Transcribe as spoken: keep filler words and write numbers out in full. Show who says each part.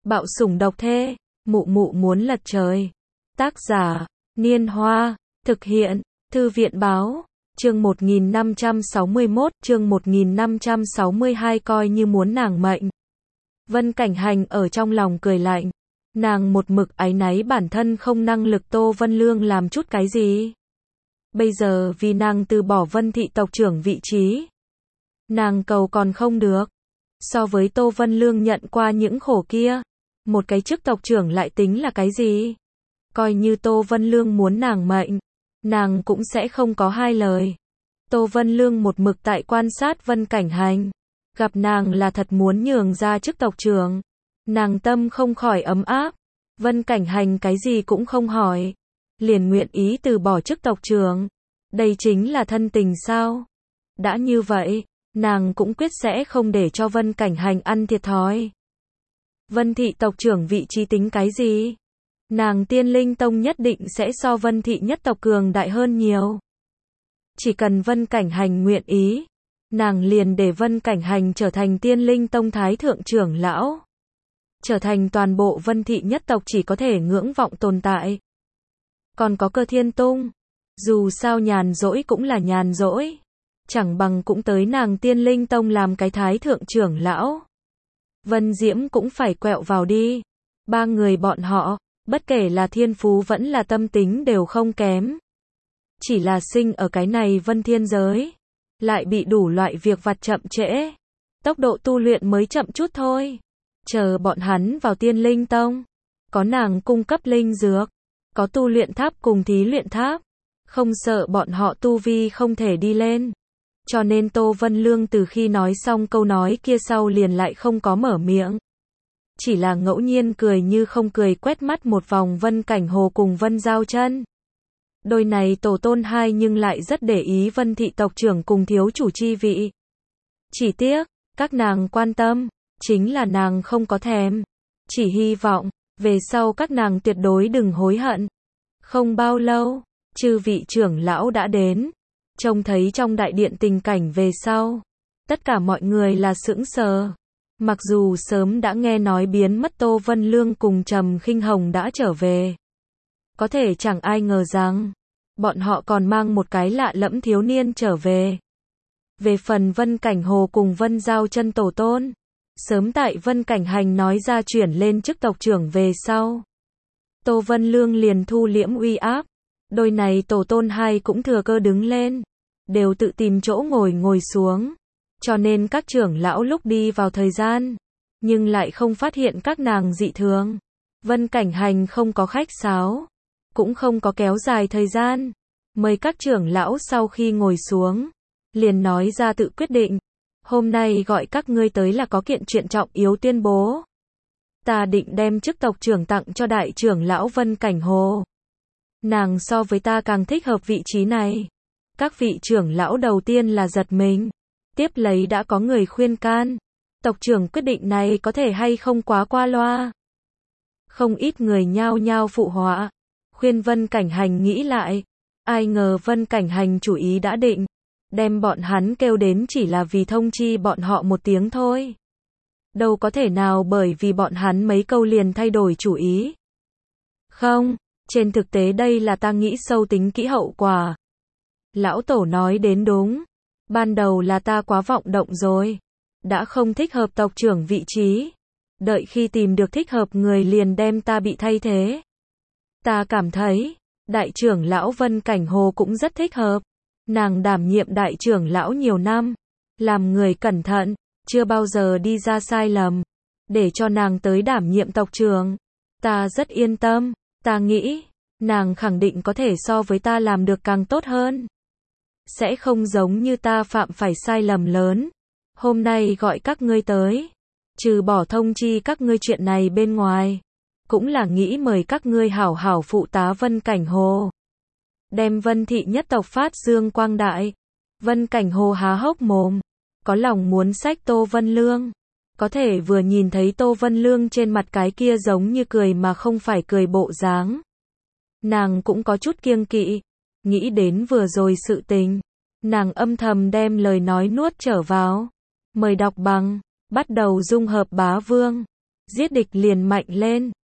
Speaker 1: Bạo sủng độc thê, mụ mụ muốn lật trời. Tác giả, Niên Hoa, thực hiện, Thư viện Báo, chương một nghìn năm trăm sáu mươi mốt, chương một nghìn năm trăm sáu mươi hai coi như muốn nàng mệnh. Vân Cảnh Hành ở trong lòng cười lạnh. Nàng một mực áy náy bản thân không năng lực Tô Vân Lương làm chút cái gì. Bây giờ vì nàng từ bỏ Vân thị tộc trưởng vị trí. Nàng cầu còn không được. So với Tô Vân Lương nhận qua những khổ kia, một cái chức tộc trưởng lại tính là cái gì? Coi như Tô Vân Lương muốn nàng mệnh, nàng cũng sẽ không có hai lời. Tô Vân Lương một mực tại quan sát Vân Cảnh Hành. Gặp nàng là thật muốn nhường ra chức tộc trưởng. Nàng tâm không khỏi ấm áp. Vân Cảnh Hành cái gì cũng không hỏi. Liền nguyện ý từ bỏ chức tộc trưởng. Đây chính là thân tình sao? Đã như vậy, nàng cũng quyết sẽ không để cho Vân Cảnh Hành ăn thiệt thòi. Vân thị tộc trưởng vị trí tính cái gì? Nàng Tiên Linh Tông nhất định sẽ so Vân thị nhất tộc cường đại hơn nhiều. Chỉ cần Vân Cảnh Hành nguyện ý, nàng liền để Vân Cảnh Hành trở thành Tiên Linh Tông thái thượng trưởng lão. Trở thành toàn bộ Vân thị nhất tộc chỉ có thể ngưỡng vọng tồn tại. Còn có Cơ Thiên Tung, dù sao nhàn rỗi cũng là nhàn rỗi, chẳng bằng cũng tới nàng Tiên Linh Tông làm cái thái thượng trưởng lão. Vân Diễm cũng phải quẹo vào đi. Ba người bọn họ, bất kể là thiên phú vẫn là tâm tính đều không kém. Chỉ là sinh ở cái này Vân Thiên giới, lại bị đủ loại việc vặt chậm trễ. Tốc độ tu luyện mới chậm chút thôi. Chờ bọn hắn vào Tiên Linh Tông, có nàng cung cấp linh dược, có tu luyện tháp cùng thí luyện tháp, không sợ bọn họ tu vi không thể đi lên. Cho nên Tô Vân Lương từ khi nói xong câu nói kia sau liền lại không có mở miệng. Chỉ là ngẫu nhiên cười như không cười quét mắt một vòng Vân Cảnh Hồ cùng Vân Giao Chân. Đôi này tổ tôn hai nhưng lại rất để ý Vân thị tộc trưởng cùng thiếu chủ chi vị. Chỉ tiếc, các nàng quan tâm, chính là nàng không có thèm. Chỉ hy vọng, về sau các nàng tuyệt đối đừng hối hận. Không bao lâu, chư vị trưởng lão đã đến. Trông thấy trong đại điện tình cảnh về sau, tất cả mọi người là sững sờ. Mặc dù sớm đã nghe nói biến mất Tô Vân Lương cùng Trầm Khinh Hồng đã trở về. Có thể chẳng ai ngờ rằng, bọn họ còn mang một cái lạ lẫm thiếu niên trở về. Về phần Vân Cảnh Hồ cùng Vân Giao Chân tổ tôn, sớm tại Vân Cảnh Hành nói ra chuyển lên chức tộc trưởng về sau, Tô Vân Lương liền thu liễm uy áp. Đôi này tổ tôn hai cũng thừa cơ đứng lên, đều tự tìm chỗ ngồi ngồi xuống. Cho nên các trưởng lão lúc đi vào thời gian, nhưng lại không phát hiện các nàng dị thường. Vân Cảnh Hành không có khách sáo, cũng không có kéo dài thời gian. Mời các trưởng lão sau khi ngồi xuống, liền nói ra tự quyết định. Hôm nay gọi các ngươi tới là có kiện chuyện trọng yếu tuyên bố. Ta định đem chức tộc trưởng tặng cho đại trưởng lão Vân Cảnh Hồ. Nàng so với ta càng thích hợp vị trí này. Các vị trưởng lão đầu tiên là giật mình. Tiếp lấy đã có người khuyên can. Tộc trưởng quyết định này có thể hay không quá qua loa. Không ít người nhao nhao phụ họa. Khuyên Vân Cảnh Hành nghĩ lại. Ai ngờ Vân Cảnh Hành chủ ý đã định. Đem bọn hắn kêu đến chỉ là vì thông chi bọn họ một tiếng thôi. Đâu có thể nào bởi vì bọn hắn mấy câu liền thay đổi chủ ý. Không, trên thực tế đây là ta nghĩ sâu tính kỹ hậu quả. Lão tổ nói đến đúng. Ban đầu là ta quá vọng động rồi. Đã không thích hợp tộc trưởng vị trí. Đợi khi tìm được thích hợp người liền đem ta bị thay thế. Ta cảm thấy, đại trưởng lão Vân Cảnh Hồ cũng rất thích hợp. Nàng đảm nhiệm đại trưởng lão nhiều năm. Làm người cẩn thận, chưa bao giờ đi ra sai lầm. Để cho nàng tới đảm nhiệm tộc trưởng. Ta rất yên tâm. Ta nghĩ, nàng khẳng định có thể so với ta làm được càng tốt hơn. Sẽ không giống như ta phạm phải sai lầm lớn. Hôm nay gọi các ngươi tới, trừ bỏ thông chi các ngươi chuyện này bên ngoài, cũng là nghĩ mời các ngươi hảo hảo phụ tá Vân Cảnh Hồ. Đem Vân thị nhất tộc phát dương quang đại. Vân Cảnh Hồ há hốc mồm, có lòng muốn xách Tô Vân Lương. Có thể vừa nhìn thấy Tô Vân Lương trên mặt cái kia giống như cười mà không phải cười bộ dáng. Nàng cũng có chút kiêng kỵ. Nghĩ đến vừa rồi sự tình, nàng âm thầm đem lời nói nuốt trở vào. Mời đọc bằng, bắt đầu dung hợp bá vương. Giết địch liền mạnh lên.